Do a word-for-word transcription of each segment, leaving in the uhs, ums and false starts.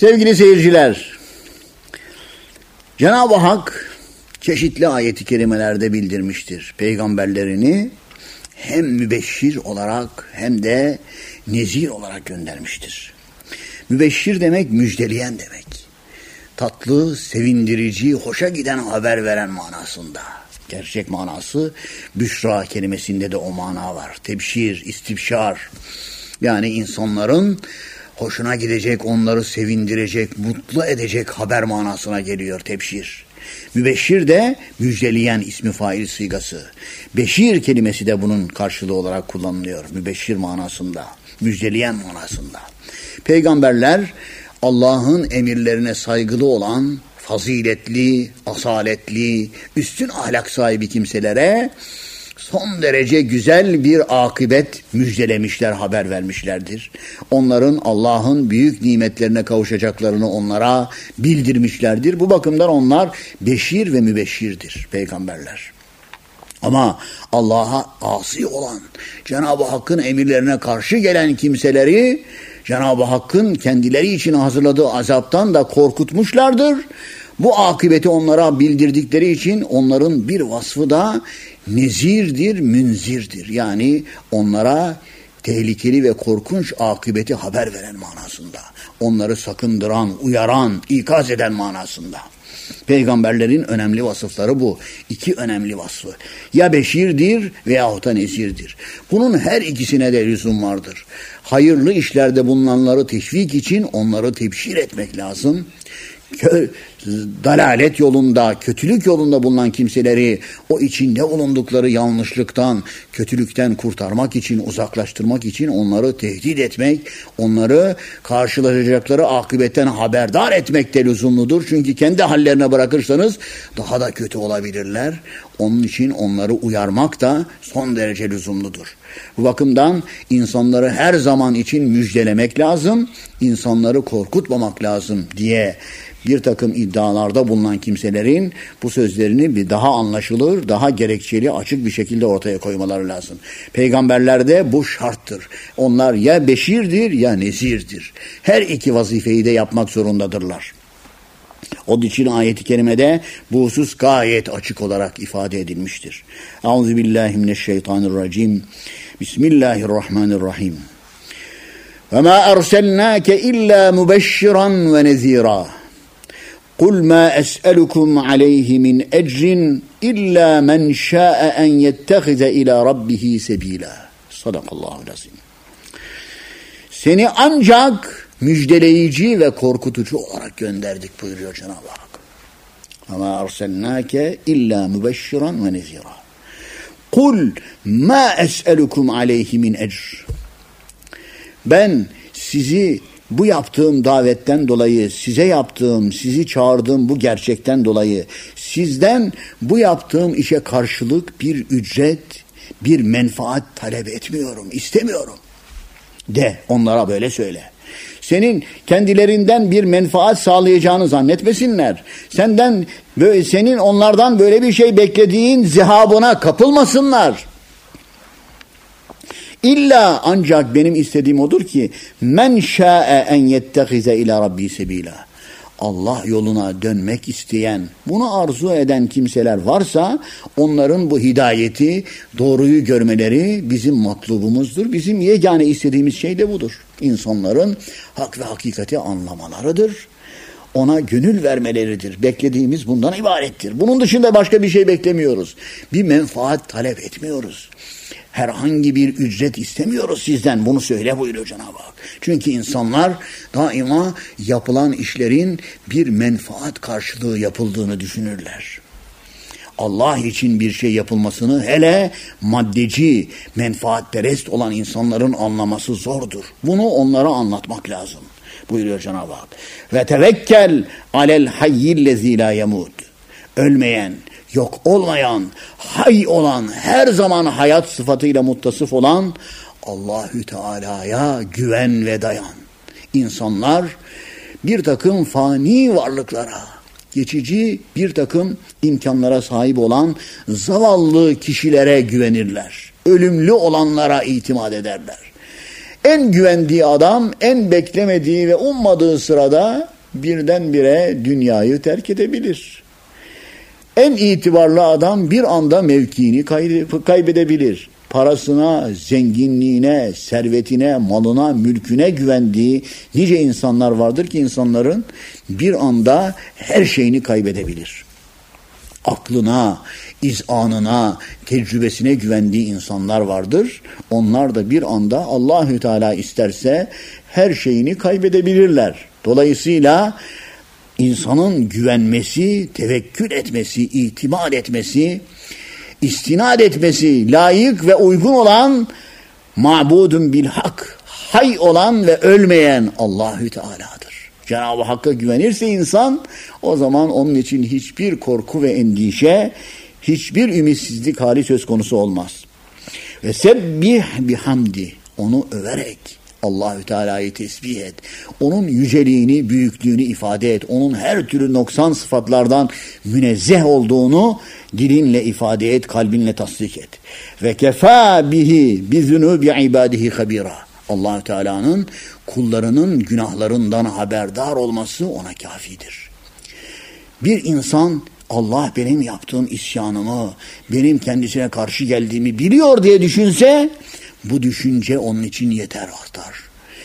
Sevgili seyirciler, Cenab-ı Hak çeşitli ayet-i kerimelerde bildirmiştir. Peygamberlerini hem mübeşşir olarak hem de nezir olarak göndermiştir. Mübeşşir demek müjdeleyen demek. Tatlı, sevindirici, hoşa giden haber veren manasında. Gerçek manası büşra kelimesinde de o mana var. Tebşir, istibşar. Yani insanların hoşuna gidecek, onları sevindirecek, mutlu edecek haber manasına geliyor tebşir. Mübeşşir de müjdeleyen ismi fail sigası. Beşir kelimesi de bunun karşılığı olarak kullanılıyor. Mübeşşir manasında, müjdeleyen manasında. Peygamberler Allah'ın emirlerine saygılı olan, faziletli, asaletli, üstün ahlak sahibi kimselere son derece güzel bir akıbet müjdelemişler, haber vermişlerdir. Onların Allah'ın büyük nimetlerine kavuşacaklarını onlara bildirmişlerdir. Bu bakımdan onlar beşir ve mübeşşirdir peygamberler. Ama Allah'a asi olan, Cenab-ı Hakk'ın emirlerine karşı gelen kimseleri Cenab-ı Hakk'ın kendileri için hazırladığı azaptan da korkutmuşlardır. Bu akıbeti onlara bildirdikleri için onların bir vasfı da nezirdir, münzirdir. Yani onlara tehlikeli ve korkunç akıbeti haber veren manasında. Onları sakındıran, uyaran, ikaz eden manasında. Peygamberlerin önemli vasıfları bu. İki önemli vasfı. Ya beşirdir veyahut da nezirdir. Bunun her ikisine de lüzum vardır. Hayırlı işlerde bulunanları teşvik için onları tebşir etmek lazım. Kö- dalalet yolunda, kötülük yolunda bulunan kimseleri o içinde bulundukları yanlışlıktan, kötülükten kurtarmak için, uzaklaştırmak için onları tehdit etmek, onları karşılaşacakları akıbetten haberdar etmek de lüzumludur. Çünkü kendi hallerine bırakırsanız daha da kötü olabilirler. Onun için onları uyarmak da son derece lüzumludur. Bu bakımdan insanları her zaman için müjdelemek lazım, insanları korkutmamak lazım diye bir takım iddialarda bulunan kimselerin bu sözlerini bir daha anlaşılır, daha gerekçeli, açık bir şekilde ortaya koymaları lazım. Peygamberlerde bu şarttır. Onlar ya beşirdir ya nezirdir. Her iki vazifeyi de yapmak zorundadırlar. Onun için ayet-i kerimede bu husus gayet açık olarak ifade edilmiştir. Euzubillahimineşşeytanirracim. Bismillahirrahmanirrahim. وَمَا أَرْسَلْنَاكَ إِلَّا مُبَشِّرًا وَنَذِيرًا قُلْ مَا أَسْأَلُكُمْ عَلَيْهِ مِنْ أَجْرٍ إِلَّا مَنْ شَاءَ أَنْ يَتَّخِذَ إِلَى رَبِّهِ سَبِيلًا. Sadakallahu lazim. Seni ancak müjdeleyici ve korkutucu olarak gönderdik buyuruyor Cenab-ı Hak. وَمَا أَرْسَلْنَاكَ إِلَّا مُبَشِّرًا وَنَذِيرًا قُلْ مَا أَسْأَلُكُمْ عَلَيْهِ مِنْ أَجْرٍ. Ben sizi bu yaptığım davetten dolayı, size yaptığım, sizi çağırdığım bu gerçekten dolayı, sizden bu yaptığım işe karşılık bir ücret, bir menfaat talep etmiyorum, istemiyorum. De, onlara böyle söyle. Senin kendilerinden bir menfaat sağlayacağını zannetmesinler. Senden, böyle, senin onlardan böyle bir şey beklediğin zihabına kapılmasınlar. İlla ancak benim istediğim odur ki men şa'e en yettehize ila rabbi sebila. Allah yoluna dönmek isteyen, bunu arzu eden kimseler varsa onların bu hidayeti, doğruyu görmeleri bizim matlubumuzdur. Bizim yegane istediğimiz şey de budur. İnsanların hak ve hakikati anlamalarıdır. Ona gönül vermeleridir. Beklediğimiz bundan ibarettir. Bunun dışında başka bir şey beklemiyoruz. Bir menfaat talep etmiyoruz. Herhangi bir ücret istemiyoruz sizden. Bunu söyle buyuruyor Cenab-ı Hak. Çünkü insanlar daima yapılan işlerin bir menfaat karşılığı yapıldığını düşünürler. Allah için bir şey yapılmasını hele maddeci, menfaatperest olan insanların anlaması zordur. Bunu onlara anlatmak lazım buyuruyor Cenab-ı Hak. Ve tevekkel alel hayyillezî lâ yemûd. Ölmeyen, yok olmayan, hay olan, her zaman hayat sıfatıyla muttasıf olan Allahü Teala'ya güven ve dayan. İnsanlar bir takım fani varlıklara, geçici bir takım imkanlara sahip olan zavallı kişilere güvenirler. Ölümlü olanlara itimat ederler. En güvendiği adam en beklemediği ve ummadığı sırada birdenbire dünyayı terk edebilir. En itibarlı adam bir anda mevkiini kaybedebilir. Parasına, zenginliğine, servetine, malına, mülküne güvendiği nice insanlar vardır ki insanların bir anda her şeyini kaybedebilir. Aklına, izanına, tecrübesine güvendiği insanlar vardır. Onlar da bir anda Allahü Teala isterse her şeyini kaybedebilirler. Dolayısıyla insanın güvenmesi, tevekkül etmesi, itimat etmesi, istinad etmesi layık ve uygun olan ma'budun bil hak, hay olan ve ölmeyen Allahü Teala'dır. Cenab-ı Hakk'a güvenirse insan, o zaman onun için hiçbir korku ve endişe, hiçbir ümitsizlik hali söz konusu olmaz. Ve sebbih bihamdi, onu överek Allahü Teala'yı tesbih et. Onun yüceliğini, büyüklüğünü ifade et. Onun her türlü noksan sıfatlardan münezzeh olduğunu dilinle ifade et, kalbinle tasdik et. Ve kefâ bihi bizunubi ibadihi habira. Allahü Teala'nın kullarının günahlarından haberdar olması ona kafidir. Bir insan Allah benim yaptığım isyanımı, benim kendisine karşı geldiğimi biliyor diye düşünse, bu düşünce onun için yeter artar.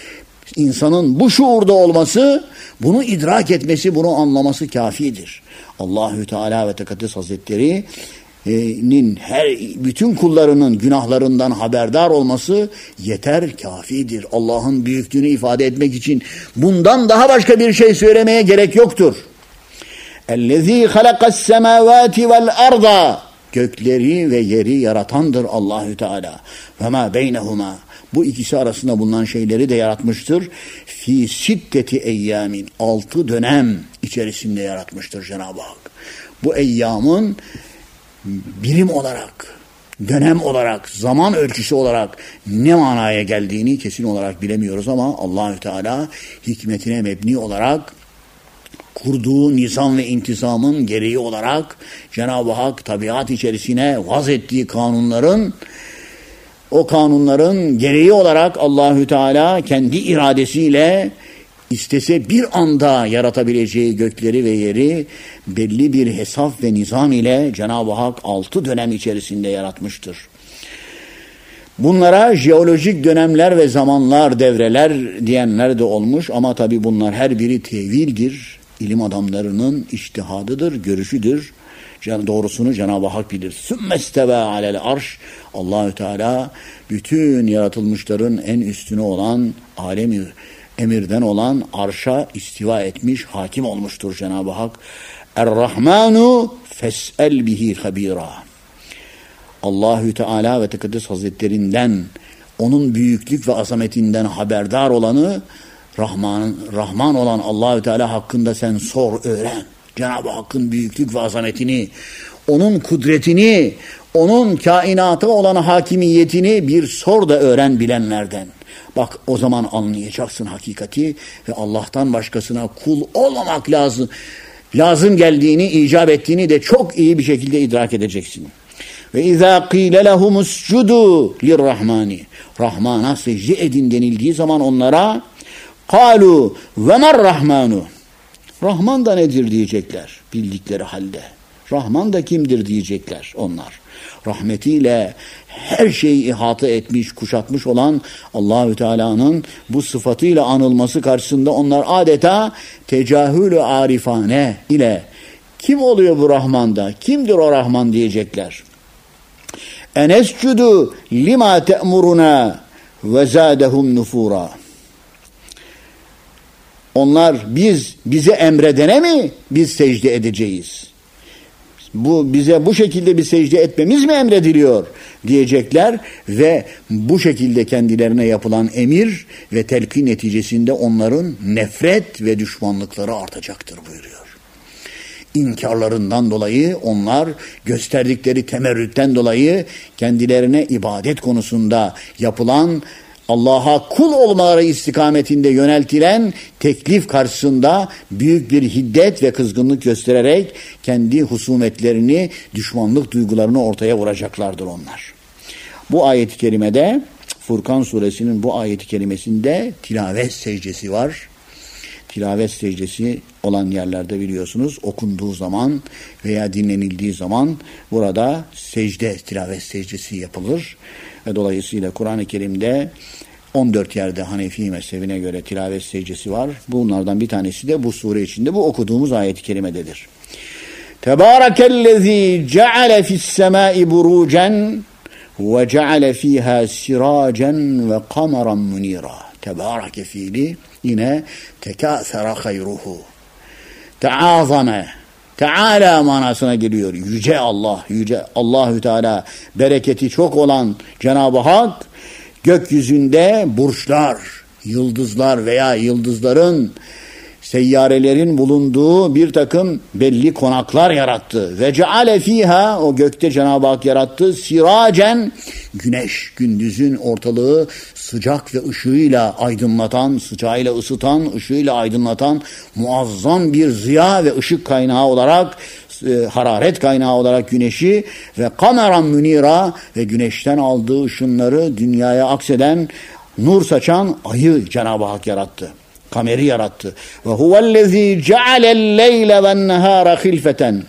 İnsanın bu şuurda olması, bunu idrak etmesi, bunu anlaması kafidir. Allahü Teala ve Tekaddes Hazretleri'nin her bütün kullarının günahlarından haberdar olması yeter, kafidir. Allah'ın büyüklüğünü ifade etmek için bundan daha başka bir şey söylemeye gerek yoktur. اَلَّذ۪ي خَلَقَ السَّمَاوَاتِ وَالْاَرْضَ Gökleri ve yeri yaratandır Allahü Teala. Ve ma beynehuma, bu ikisi arasında bulunan şeyleri de yaratmıştır. Fi sitteti eyyamin, altı dönem içerisinde yaratmıştır Cenab-ı Hak. Bu eyyamın birim olarak, dönem olarak, zaman ölçüsü olarak ne manaya geldiğini kesin olarak bilemiyoruz ama Allahü Teala hikmetine mebni olarak kurduğu nizam ve intizamın gereği olarak Cenab-ı Hak tabiat içerisine vaz ettiği kanunların, o kanunların gereği olarak Allahü Teala kendi iradesiyle istese bir anda yaratabileceği gökleri ve yeri belli bir hesap ve nizam ile Cenab-ı Hak altı dönem içerisinde yaratmıştır. Bunlara jeolojik dönemler ve zamanlar, devreler diyenler de olmuş ama tabi bunlar her biri tevildir. İlim adamlarının içtihadıdır, görüşüdür. Doğrusunu Cenab-ı Hak bilir. Sümmesteve alel arş. Allahü Teala bütün yaratılmışların en üstüne olan, alemi emirden olan arşa istiva etmiş, hakim olmuştur Cenab-ı Hak. Er-Rahmanu fes'el bihi habira. Allahü Teala ve Tekaddes Hazretlerinden, onun büyüklük ve azametinden haberdar olanı, Rahman, Rahman olan Allahü Teala hakkında sen sor, öğren. Cenab-ı Hakk'ın büyüklük ve azametini, onun kudretini, onun kainata olan hakimiyetini bir sor da öğren bilenlerden. Bak o zaman anlayacaksın hakikati ve Allah'tan başkasına kul olmamak lazım. Lazım geldiğini, icap ettiğini de çok iyi bir şekilde idrak edeceksin. Ve izâ qîle lehumuscudu lirrahmani. Rahman'a secde edin denildiği zaman onlara قَالُوا وَمَا الرَّحْمَانُ Rahman da nedir diyecekler bildikleri halde. Rahman da kimdir diyecekler onlar. Rahmetiyle her şeyi ihata etmiş, kuşatmış olan Allahü Teala'nın bu sıfatıyla anılması karşısında onlar adeta tecahülü arifane ile kim oluyor bu Rahman'da? Kimdir o Rahman diyecekler. Enescudu lima te'muruna ve zâdehum nufura. Onlar biz bize emredene mi biz secde edeceğiz? Bu bize bu şekilde bir secde etmemiz mi emrediliyor diyecekler ve bu şekilde kendilerine yapılan emir ve telkin neticesinde onların nefret ve düşmanlıkları artacaktır buyuruyor. İnkarlarından dolayı onlar gösterdikleri temerrütten dolayı kendilerine ibadet konusunda yapılan Allah'a kul olmaları istikametinde yöneltilen teklif karşısında büyük bir hiddet ve kızgınlık göstererek kendi husumetlerini, düşmanlık duygularını ortaya vuracaklardır onlar. Bu ayet-i kerimede Furkan suresinin bu ayeti kerimesinde tilavet secdesi var. Tilavet secdesi olan yerlerde biliyorsunuz okunduğu zaman veya dinlenildiği zaman burada secde, tilavet secdesi yapılır. Ve dolayısıyla Kur'an-ı Kerim'de on dört yerde Hanefi mezhebine göre tilavet secdesi var. Bunlardan bir tanesi de bu sure içinde bu okuduğumuz ayet-i kerimededir. Tebârekellezî ceale fissemâi burucen ve ceale fîhâ sirâcen ve kameran munîrâ. Tebâreke fiili yine tekâsera hayruhu. Teâzame. Teala manasına geliyor. Yüce Allah, yüce Allahü Teala, bereketi çok olan Cenab-ı Hak gökyüzünde burçlar, yıldızlar veya yıldızların, seyyarelerin bulunduğu bir takım belli konaklar yarattı. Ve ceale fiha, o gökte Cenab-ı Hak yarattı. Siracen, güneş, gündüzün ortalığı sıcak ve ışığıyla aydınlatan, sıcağıyla ısıtan, ışığıyla aydınlatan muazzam bir ziya ve ışık kaynağı olarak, e, hararet kaynağı olarak güneşi ve kameran münira ve güneşten aldığı ışınları dünyaya akseden, nur saçan ayı Cenab-ı Hak yarattı. Kameri yarattı. Ve huvellezî cealel leyle ven nehâre hilfeten.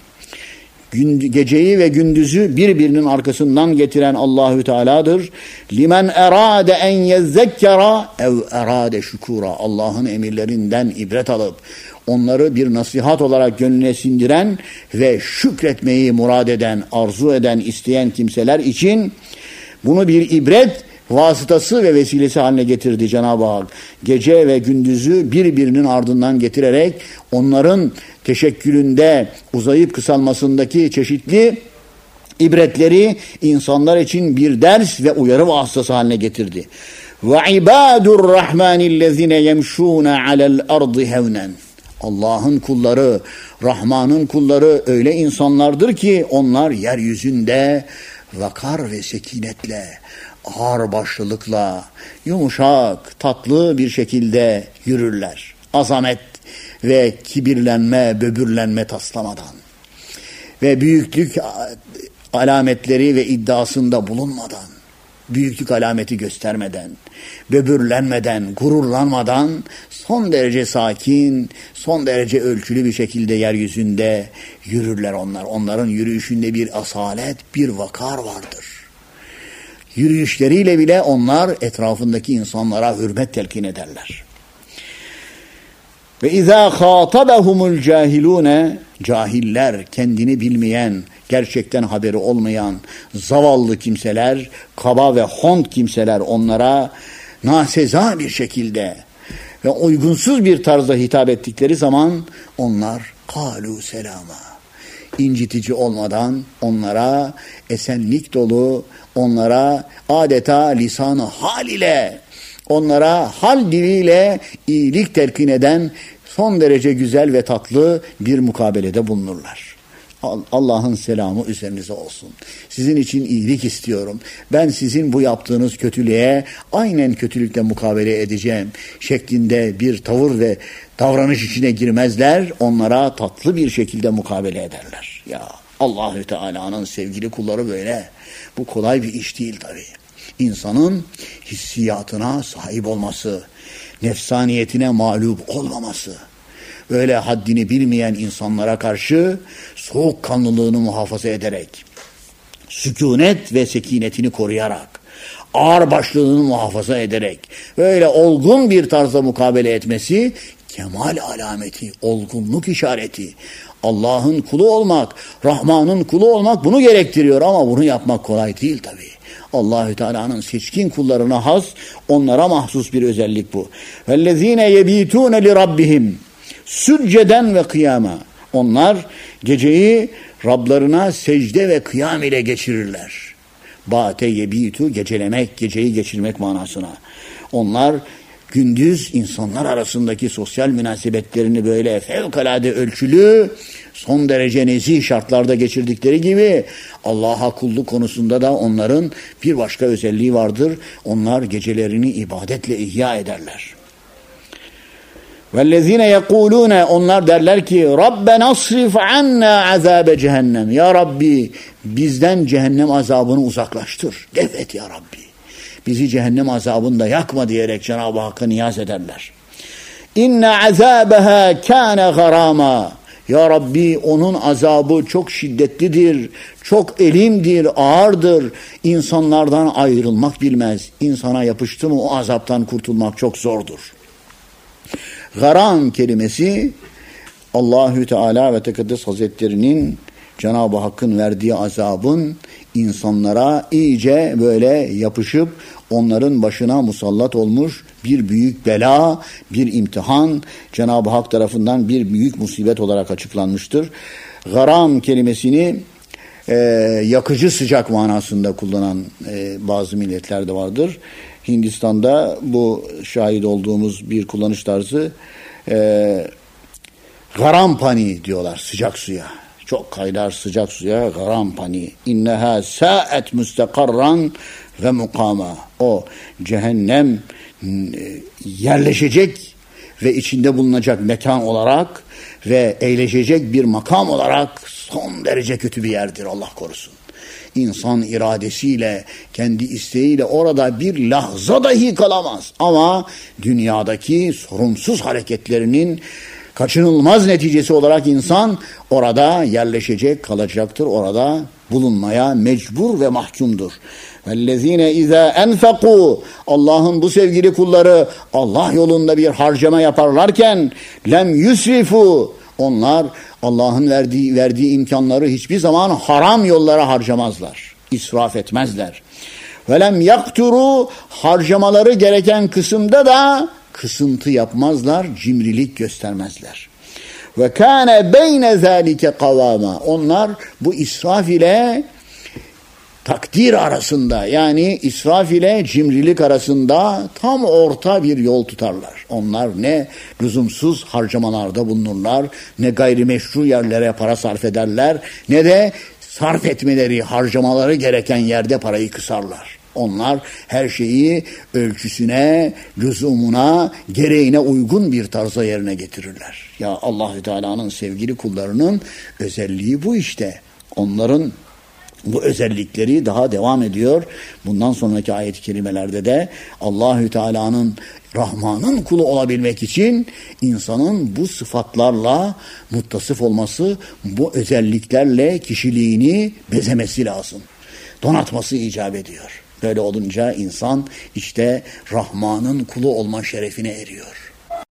Geceyi ve gündüzü birbirinin arkasından getiren Allahü Teala'dır. Limen erade en yezzekkera ev erade şükura. Allah'ın emirlerinden ibret alıp onları bir nasihat olarak gönlüne sindiren ve şükretmeyi murad eden, arzu eden, isteyen kimseler için bunu bir ibret vasıtası ve vesilesi haline getirdi Cenab-ı Hak. Gece ve gündüzü birbirinin ardından getirerek onların teşekkülünde uzayıp kısalmasındaki çeşitli ibretleri insanlar için bir ders ve uyarı vasıtası haline getirdi. Ve ibadur rahmanillezine yemşûne alel ardı hevnen. Allah'ın kulları, Rahman'ın kulları öyle insanlardır ki onlar yeryüzünde vakar ve sekinetle, ağır başlılıkla, yumuşak, tatlı bir şekilde yürürler. Azamet ve kibirlenme, böbürlenme taslamadan ve büyüklük alametleri ve iddiasında bulunmadan, büyüklük alameti göstermeden, böbürlenmeden, gururlanmadan son derece sakin, son derece ölçülü bir şekilde yeryüzünde yürürler onlar. Onların yürüyüşünde bir asalet, bir vakar vardır. Yürüyüşleriyle bile onlar etrafındaki insanlara hürmet telkin ederler. Ve izâ khâtabehumul cahilûne, cahiller, kendini bilmeyen, gerçekten haberi olmayan zavallı kimseler, kaba ve hont kimseler onlara naseza bir şekilde ve uygunsuz bir tarzda hitap ettikleri zaman onlar kâlû selâmâ, incitici olmadan onlara esenlik dolu, onlara adeta lisan-ı hal ile, onlara hal diliyle iyilik telkin eden son derece güzel ve tatlı bir mukabelede bulunurlar. Allah'ın selamı üzerinize olsun. Sizin için iyilik istiyorum. Ben sizin bu yaptığınız kötülüğe aynen kötülükle mukabele edeceğim şeklinde bir tavır ve davranış içine girmezler. Onlara tatlı bir şekilde mukabele ederler. Ya Allahü Teala'nın sevgili kulları böyle. Bu kolay bir iş değil tabii. İnsanın hissiyatına sahip olması, nefsaniyetine mağlup olmaması, böyle haddini bilmeyen insanlara karşı soğukkanlılığını muhafaza ederek, sükunet ve sekinetini koruyarak, ağırbaşlılığını muhafaza ederek, böyle olgun bir tarzda mukabele etmesi, kemal alameti, olgunluk işareti. Allah'ın kulu olmak, Rahman'ın kulu olmak bunu gerektiriyor ama bunu yapmak kolay değil tabii. Allahü Teala'nın seçkin kullarına has, onlara mahsus bir özellik bu. Vellezine yebitune li rabbihim sücceden ve kıyama. Onlar geceyi Rablarına secde ve kıyam ile geçirirler. Bate yebitu, gecelemek, geceyi geçirmek manasına. Onlar gündüz insanlar arasındaki sosyal münasebetlerini böyle fevkalade ölçülü, son derece nezih şartlarda geçirdikleri gibi Allah'a kulluk konusunda da onların bir başka özelliği vardır. Onlar gecelerini ibadetle ihya ederler. وَالَّذ۪ينَ يَقُولُونَ onlar derler ki رَبَّنَا اصْرِفْ عَنَّا عَذَابَ cehennem. Ya Rabbi bizden cehennem azabını uzaklaştır. Def et ya Rabbi. bizi cehennem azabında yakma diyerek Cenab-ı Hakk'a niyaz ederler. İnne azâbeha kâne garâmâ. Ya Rabbi, onun azabı çok şiddetlidir, çok elimdir, ağırdır. İnsanlardan ayrılmak bilmez. İnsana yapıştı mı o azaptan kurtulmak çok zordur. Garam kelimesi Allahü Teala ve Tekaddes Hazretleri'nin Cenab-ı Hakk'ın verdiği azabın insanlara iyice böyle yapışıp onların başına musallat olmuş bir büyük bela, bir imtihan, Cenab-ı Hak tarafından bir büyük musibet olarak açıklanmıştır. Garam kelimesini e, yakıcı sıcak manasında kullanan e, bazı milletler de vardır. Hindistan'da bu şahit olduğumuz bir kullanış tarzı e, garam pani diyorlar sıcak suya. Çok kaynar sıcak suya garam pani. İnneha sa'et müstekarran ve mukama. O cehennem yerleşecek ve içinde bulunacak mekan olarak ve eğleşecek bir makam olarak son derece kötü bir yerdir, Allah korusun. İnsan iradesiyle, kendi isteğiyle orada bir lahza dahi kalamaz. Ama dünyadaki sorumsuz hareketlerinin kaçınılmaz neticesi olarak insan orada yerleşecek, kalacaktır. Orada bulunmaya mecbur ve mahkumdur. وَالَّذ۪ينَ اِذَا اَنْفَقُوا Allah'ın bu sevgili kulları Allah yolunda bir harcama yaparlarken lem yusrifu, onlar Allah'ın verdiği, verdiği imkanları hiçbir zaman haram yollara harcamazlar. İsraf etmezler. وَلَمْ يَقْتُرُوا harcamaları gereken kısımda da kısıntı yapmazlar, cimrilik göstermezler. Ve kâne beyne zâlike kavâma. Onlar bu israf ile takdir arasında, yani israf ile cimrilik arasında tam orta bir yol tutarlar. Onlar ne lüzumsuz harcamalarda bulunurlar, ne gayrimeşru yerlere para sarf ederler, ne de sarf etmeleri, harcamaları gereken yerde parayı kısarlar. Onlar her şeyi ölçüsüne, lüzumuna, gereğine uygun bir tarza yerine getirirler. Ya Allahü Teala'nın sevgili kullarının özelliği bu işte. Onların bu özellikleri daha devam ediyor. Bundan sonraki ayet-i kerimelerde de Allahü Teala'nın, Rahman'ın kulu olabilmek için insanın bu sıfatlarla muttasıf olması, bu özelliklerle kişiliğini bezemesi lazım. Donatması icap ediyor. Böyle olunca insan işte Rahman'ın kulu olma şerefine eriyor.